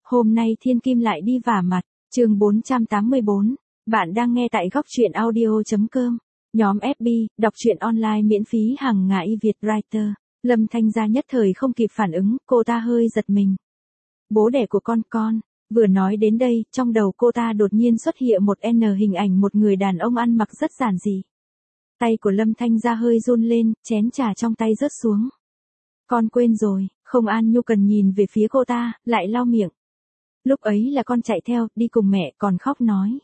Hôm nay Thiên Kim lại đi vả mặt, chương 484, bạn đang nghe tại góc truyện audio.com, nhóm FB, đọc truyện online miễn phí hàng ngày Việt Writer. Lâm Thanh Gia nhất thời không kịp phản ứng, cô ta hơi giật mình. Bố đẻ của con, vừa nói đến đây, trong đầu cô ta đột nhiên xuất hiện một hình ảnh một người đàn ông ăn mặc rất giản dị. Tay của Lâm Thanh Gia hơi run lên, chén trà trong tay rớt xuống. Con quên rồi, không. An Nhu Cần nhìn về phía cô ta, lại lau miệng. Lúc ấy là con chạy theo, đi cùng mẹ, còn khóc nói.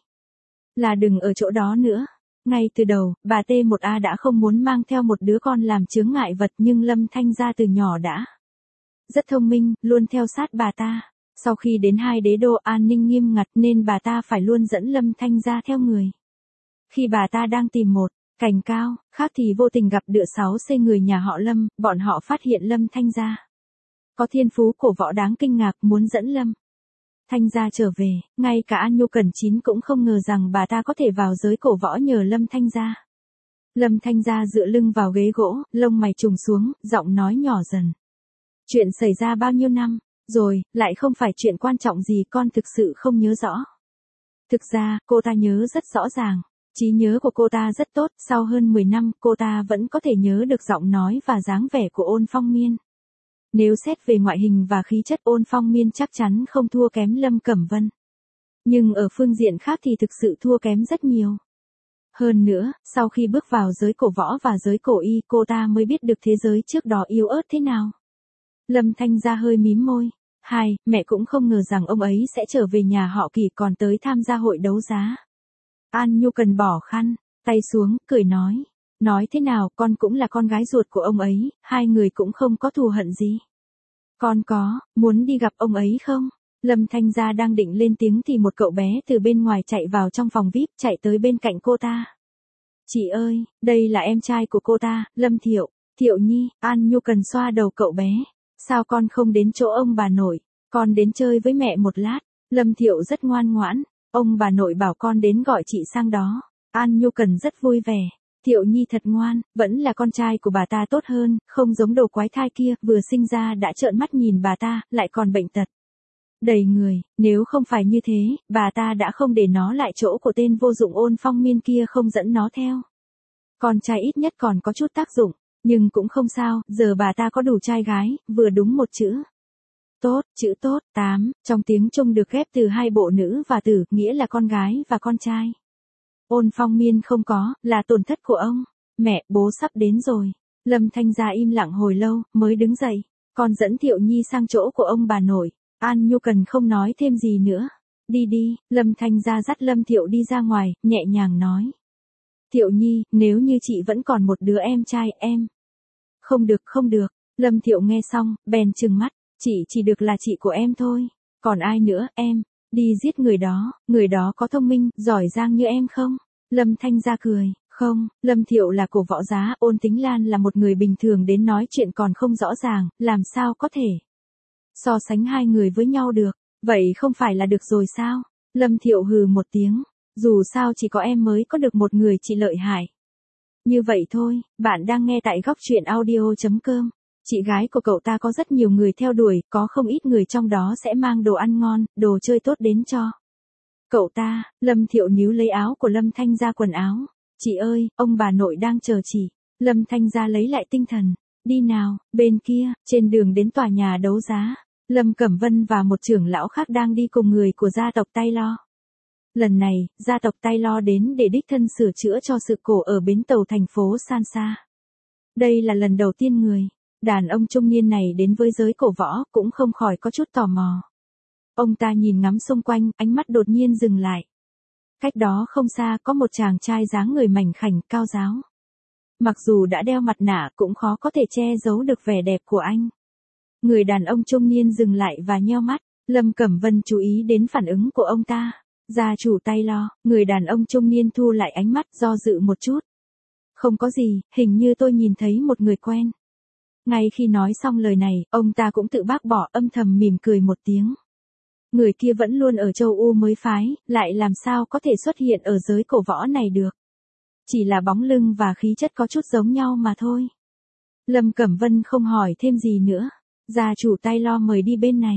Là đừng ở chỗ đó nữa. Ngay từ đầu, bà T1A đã không muốn mang theo một đứa con làm chướng ngại vật, nhưng Lâm Thanh Gia từ nhỏ đã rất thông minh, luôn theo sát bà ta. Sau khi đến hai đế đô an ninh nghiêm ngặt nên bà ta phải luôn dẫn Lâm Thanh Gia theo người. Khi bà ta đang tìm một cành cao, khác thì vô tình gặp được 6C người nhà họ Lâm, bọn họ phát hiện Lâm Thanh Gia có thiên phú cổ võ đáng kinh ngạc, muốn dẫn Lâm Thanh Gia trở về. Ngay cả An Nhu Cần Chín cũng không ngờ rằng bà ta có thể vào giới cổ võ nhờ Lâm Thanh Gia. Lâm Thanh Gia dựa lưng vào ghế gỗ, lông mày trùng xuống, giọng nói nhỏ dần. Chuyện xảy ra bao nhiêu năm rồi, lại không phải chuyện quan trọng gì, con thực sự không nhớ rõ. Thực ra, cô ta nhớ rất rõ ràng. Trí nhớ của cô ta rất tốt, sau hơn 10 năm, cô ta vẫn có thể nhớ được giọng nói và dáng vẻ của Ôn Phong Miên. Nếu xét về ngoại hình và khí chất, Ôn Phong Miên chắc chắn không thua kém Lâm Cẩm Vân. Nhưng ở phương diện khác thì thực sự thua kém rất nhiều. Hơn nữa, sau khi bước vào giới cổ võ và giới cổ y, cô ta mới biết được thế giới trước đó yếu ớt thế nào. Lâm Thanh Gia hơi mím môi. Mẹ cũng không ngờ rằng ông ấy sẽ trở về nhà họ Kỳ còn tới tham gia hội đấu giá. An Nhu Cần bỏ khăn tay xuống, cười nói. Nói thế nào, con cũng là con gái ruột của ông ấy, hai người cũng không có thù hận gì. Con có, muốn đi gặp ông ấy không? Lâm Thanh Gia đang định lên tiếng thì một cậu bé từ bên ngoài chạy vào trong phòng VIP, chạy tới bên cạnh cô ta. Chị ơi, đây là em trai của cô ta, Lâm Thiệu. Thiệu Nhi. An Nhu Cần xoa đầu cậu bé. Sao con không đến chỗ ông bà nội? Con đến chơi với mẹ một lát. Lâm Thiệu rất ngoan ngoãn. Ông bà nội bảo con đến gọi chị sang đó. An Nhu Cần rất vui vẻ. Thiệu Nhi thật ngoan, vẫn là con trai của bà ta tốt hơn, không giống đồ quái thai kia, vừa sinh ra đã trợn mắt nhìn bà ta, lại còn bệnh tật đầy người. Nếu không phải như thế, bà ta đã không để nó lại chỗ của tên vô dụng Ôn Phong Miên kia, không dẫn nó theo. Con trai ít nhất còn có chút tác dụng, nhưng cũng không sao, giờ bà ta có đủ trai gái, vừa đúng một chữ. Tốt, chữ tốt. 8, trong tiếng Trung được ghép từ hai bộ nữ và tử, nghĩa là con gái và con trai. Ôn Phong Miên không có, là tổn thất của ông. Mẹ, bố sắp đến rồi. Lâm Thanh Gia im lặng hồi lâu, mới đứng dậy. Con dẫn Thiệu Nhi sang chỗ của ông bà nội. An Nhu Cần không nói thêm gì nữa. Đi đi. Lâm Thanh Gia dắt Lâm Thiệu đi ra ngoài, nhẹ nhàng nói. Thiệu Nhi, nếu như chị vẫn còn một đứa em trai, em. Không được. Lâm Thiệu nghe xong, bèn trừng mắt. Chị chỉ được là chị của em thôi. Còn ai nữa, em? Đi giết người đó có thông minh, giỏi giang như em không? Lâm Thanh Gia cười. Không, Lâm Thiệu là cổ võ giá, Ôn Tính Lan là một người bình thường, đến nói chuyện còn không rõ ràng, làm sao có thể so sánh hai người với nhau được. Vậy không phải là được rồi sao? Lâm Thiệu hừ một tiếng. Dù sao chỉ có em mới có được một người chị lợi hại. Như vậy thôi. Bạn đang nghe tại góc truyện audio.com. Chị gái của cậu ta có rất nhiều người theo đuổi, có không ít người trong đó sẽ mang đồ ăn ngon, đồ chơi tốt đến cho cậu ta. Lâm Thiệu níu lấy áo của Lâm Thanh Gia quần áo. Chị ơi, ông bà nội đang chờ chị. Lâm Thanh Gia lấy lại tinh thần. Đi nào. Bên kia, trên đường đến tòa nhà đấu giá, Lâm Cẩm Vân và một trưởng lão khác đang đi cùng người của gia tộc Taylor. Lần này, gia tộc Taylor đến để đích thân sửa chữa cho sự cổ ở bến tàu thành phố Sansa. Đây là lần đầu tiên người đàn ông trung niên này đến với giới cổ võ, cũng không khỏi có chút tò mò. Ông ta nhìn ngắm xung quanh, ánh mắt đột nhiên dừng lại. Cách đó không xa có một chàng trai dáng người mảnh khảnh, cao ráo. Mặc dù đã đeo mặt nạ cũng khó có thể che giấu được vẻ đẹp của anh. Người đàn ông trung niên dừng lại và nheo mắt. Lâm Cẩm Vân chú ý đến phản ứng của ông ta. Gia chủ Taylor. Người đàn ông trung niên thu lại ánh mắt, do dự một chút. Không có gì, hình như tôi nhìn thấy một người quen. Ngay khi nói xong lời này, ông ta cũng tự bác bỏ, âm thầm mỉm cười một tiếng. Người kia vẫn luôn ở châu U mới phái, lại làm sao có thể xuất hiện ở giới cổ võ này được. Chỉ là bóng lưng và khí chất có chút giống nhau mà thôi. Lâm Cẩm Vân không hỏi thêm gì nữa. Gia chủ Taylor mời đi bên này.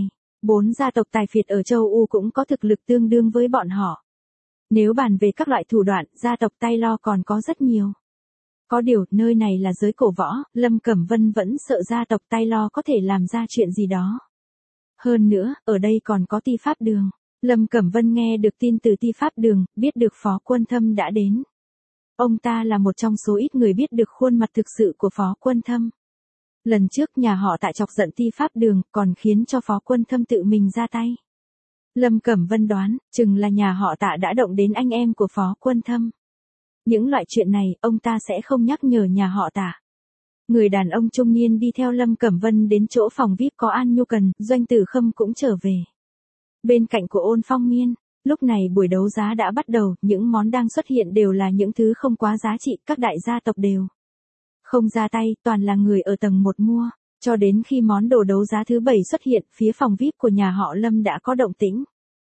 4 gia tộc tài phiệt ở châu U cũng có thực lực tương đương với bọn họ. Nếu bàn về các loại thủ đoạn, gia tộc Taylor còn có rất nhiều. Có điều, nơi này là giới cổ võ, Lâm Cẩm Vân vẫn sợ gia tộc Taylor có thể làm ra chuyện gì đó. Hơn nữa, ở đây còn có Ti Pháp Đường. Lâm Cẩm Vân nghe được tin từ Ti Pháp Đường, biết được Phó Quân Thâm đã đến. Ông ta là một trong số ít người biết được khuôn mặt thực sự của Phó Quân Thâm. Lần trước nhà họ Tạ chọc giận Ti Pháp Đường, còn khiến cho Phó Quân Thâm tự mình ra tay. Lâm Cẩm Vân đoán, chừng là nhà họ Tạ đã động đến anh em của Phó Quân Thâm. Những loại chuyện này, ông ta sẽ không nhắc nhở nhà họ Tạ. Người đàn ông trung niên đi theo Lâm Cẩm Vân đến chỗ phòng VIP có An Nhu Cần, Doanh Tử Khâm cũng trở về. Bên cạnh của Ôn Phong Miên, lúc này buổi đấu giá đã bắt đầu, những món đang xuất hiện đều là những thứ không quá giá trị, các đại gia tộc đều không ra tay, toàn là người ở tầng 1 mua. Cho đến khi món đồ đấu giá thứ 7 xuất hiện, phía phòng VIP của nhà họ Lâm đã có động tĩnh.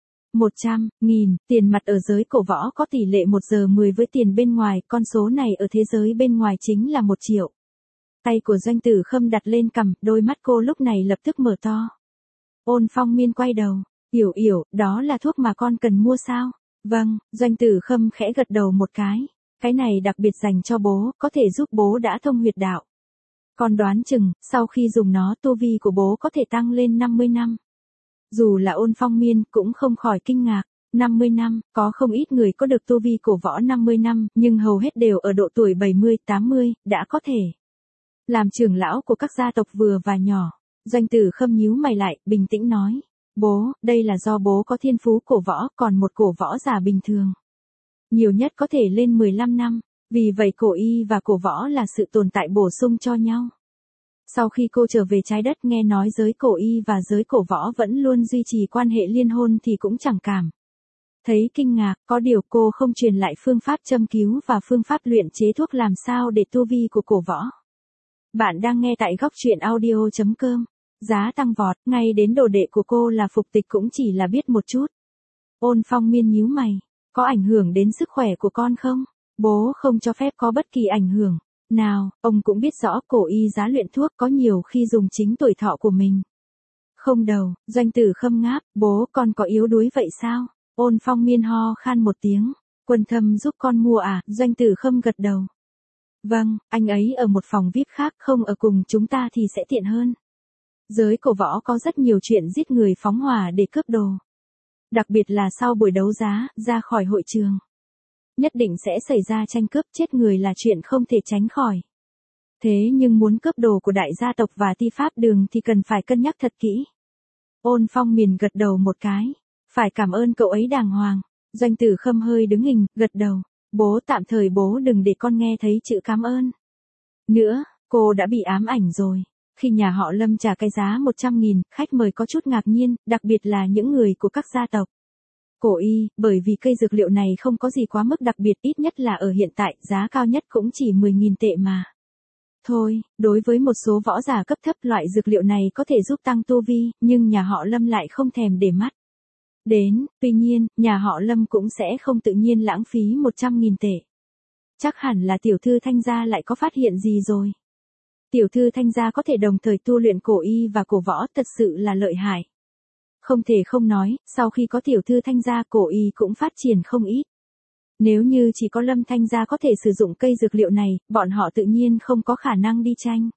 100.000, tiền mặt ở giới cổ võ có tỷ lệ 1 giờ 10 với tiền bên ngoài, con số này ở thế giới bên ngoài chính là 1 triệu. Tay của Doanh Tử Khâm đặt lên cằm, đôi mắt cô lúc này lập tức mở to. Ôn Phong Miên quay đầu, Yểu Yểu, đó là thuốc mà con cần mua sao? Vâng, Doanh Tử Khâm khẽ gật đầu một cái này đặc biệt dành cho bố, có thể giúp bố đã thông huyệt đạo. Con đoán chừng, sau khi dùng nó tu vi của bố có thể tăng lên 50 năm. Dù là Ôn Phong Miên cũng không khỏi kinh ngạc, 50 năm, có không ít người có được tu vi cổ võ 50 năm, nhưng hầu hết đều ở độ tuổi 70, 80, đã có thể làm trưởng lão của các gia tộc vừa và nhỏ. Doanh Tử Khâm nhíu mày lại, bình tĩnh nói, bố, đây là do bố có thiên phú cổ võ, còn một cổ võ giả bình thường nhiều nhất có thể lên 15 năm, vì vậy cổ y và cổ võ là sự tồn tại bổ sung cho nhau. Sau khi cô trở về trái đất nghe nói giới cổ y và giới cổ võ vẫn luôn duy trì quan hệ liên hôn thì cũng chẳng cảm thấy kinh ngạc, có điều cô không truyền lại phương pháp châm cứu và phương pháp luyện chế thuốc làm sao để tu vi của cổ võ. Bạn đang nghe tại góc truyện audio.com. Giá tăng vọt, ngay đến đồ đệ của cô là Phục Tịch cũng chỉ là biết một chút. Ôn Phong Miên nhíu mày, có ảnh hưởng đến sức khỏe của con không? Bố không cho phép có bất kỳ ảnh hưởng nào, ông cũng biết rõ cổ y giá luyện thuốc có nhiều khi dùng chính tuổi thọ của mình. Không đâu, Doanh Tử Khâm ngáp, bố con có yếu đuối vậy sao? Ôn Phong Miên ho khan một tiếng, Quân Thâm giúp con mua à? Doanh Tử Khâm gật đầu. Vâng, anh ấy ở một phòng VIP khác, không ở cùng chúng ta thì sẽ tiện hơn. Giới cổ võ có rất nhiều chuyện giết người phóng hỏa để cướp đồ. Đặc biệt là sau buổi đấu giá, ra khỏi hội trường. Nhất định sẽ xảy ra tranh cướp, chết người là chuyện không thể tránh khỏi. Thế nhưng muốn cướp đồ của đại gia tộc và Ti Pháp Đường thì cần phải cân nhắc thật kỹ. Ôn Phong Miên gật đầu một cái. Phải cảm ơn cậu ấy đàng hoàng. Doanh Tử Khâm hơi đứng hình, gật đầu. Bố tạm thời bố đừng để con nghe thấy chữ cảm ơn nữa, cô đã bị ám ảnh rồi. Khi nhà họ Lâm trả cái giá 100.000, khách mời có chút ngạc nhiên, đặc biệt là những người của các gia tộc cổ y, bởi vì cây dược liệu này không có gì quá mức đặc biệt, ít nhất là ở hiện tại, giá cao nhất cũng chỉ 10.000 tệ mà. Thôi, đối với một số võ giả cấp thấp loại dược liệu này có thể giúp tăng tu vi, nhưng nhà họ Lâm lại không thèm để mắt đến, tuy nhiên, nhà họ Lâm cũng sẽ không tự nhiên lãng phí 100.000 tệ. Chắc hẳn là tiểu thư Thanh gia lại có phát hiện gì rồi. Tiểu thư Thanh gia có thể đồng thời tu luyện cổ y và cổ võ thật sự là lợi hại. Không thể không nói, sau khi có tiểu thư Thanh gia cổ y cũng phát triển không ít. Nếu như chỉ có Lâm Thanh gia có thể sử dụng cây dược liệu này, bọn họ tự nhiên không có khả năng đi tranh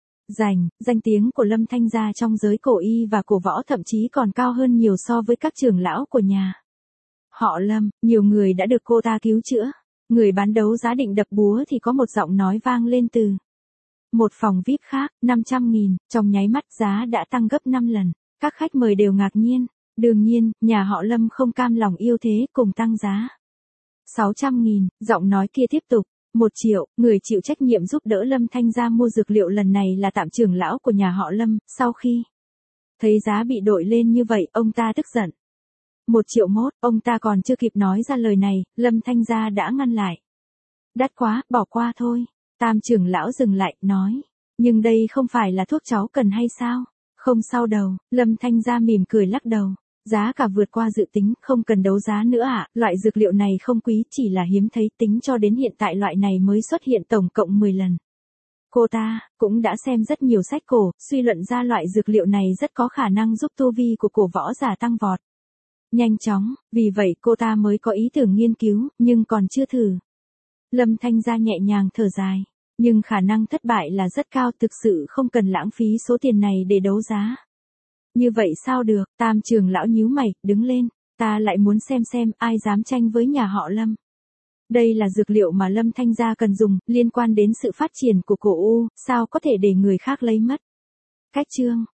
danh tiếng của Lâm Thanh gia trong giới cổ y và cổ võ thậm chí còn cao hơn nhiều so với các trưởng lão của nhà họ Lâm, nhiều người đã được cô ta cứu chữa. Người bán đấu giá định đập búa thì có một giọng nói vang lên từ một phòng VIP khác, 500.000, trong nháy mắt giá đã tăng gấp 5 lần. Các khách mời đều ngạc nhiên, đương nhiên, nhà họ Lâm không cam lòng yêu thế, cùng tăng giá. 600.000, giọng nói kia tiếp tục, 1 triệu, người chịu trách nhiệm giúp đỡ Lâm Thanh gia mua dược liệu lần này là tạm trưởng lão của nhà họ Lâm, sau khi thấy giá bị đội lên như vậy, ông ta tức giận. 1 triệu mốt, ông ta còn chưa kịp nói ra lời này, Lâm Thanh gia đã ngăn lại. Đắt quá, bỏ qua thôi. Tam trưởng lão dừng lại, nói, nhưng đây không phải là thuốc cháu cần hay sao? Không sao đâu, Lâm Thanh gia mỉm cười lắc đầu. Giá cả vượt qua dự tính, không cần đấu giá nữa ạ, loại dược liệu này không quý, chỉ là hiếm thấy, tính cho đến hiện tại loại này mới xuất hiện tổng cộng 10 lần. Cô ta cũng đã xem rất nhiều sách cổ, suy luận ra loại dược liệu này rất có khả năng giúp tu vi của cổ võ giả tăng vọt nhanh chóng, vì vậy cô ta mới có ý tưởng nghiên cứu, nhưng còn chưa thử. Lâm Thanh Gia nhẹ nhàng thở dài, nhưng khả năng thất bại là rất cao, thực sự không cần lãng phí số tiền này để đấu giá. Như vậy sao được, Tam trưởng lão nhíu mày, đứng lên, ta lại muốn xem ai dám tranh với nhà họ Lâm. Đây là dược liệu mà Lâm Thanh Gia cần dùng, liên quan đến sự phát triển của cổ U, sao có thể để người khác lấy mất. Cách chương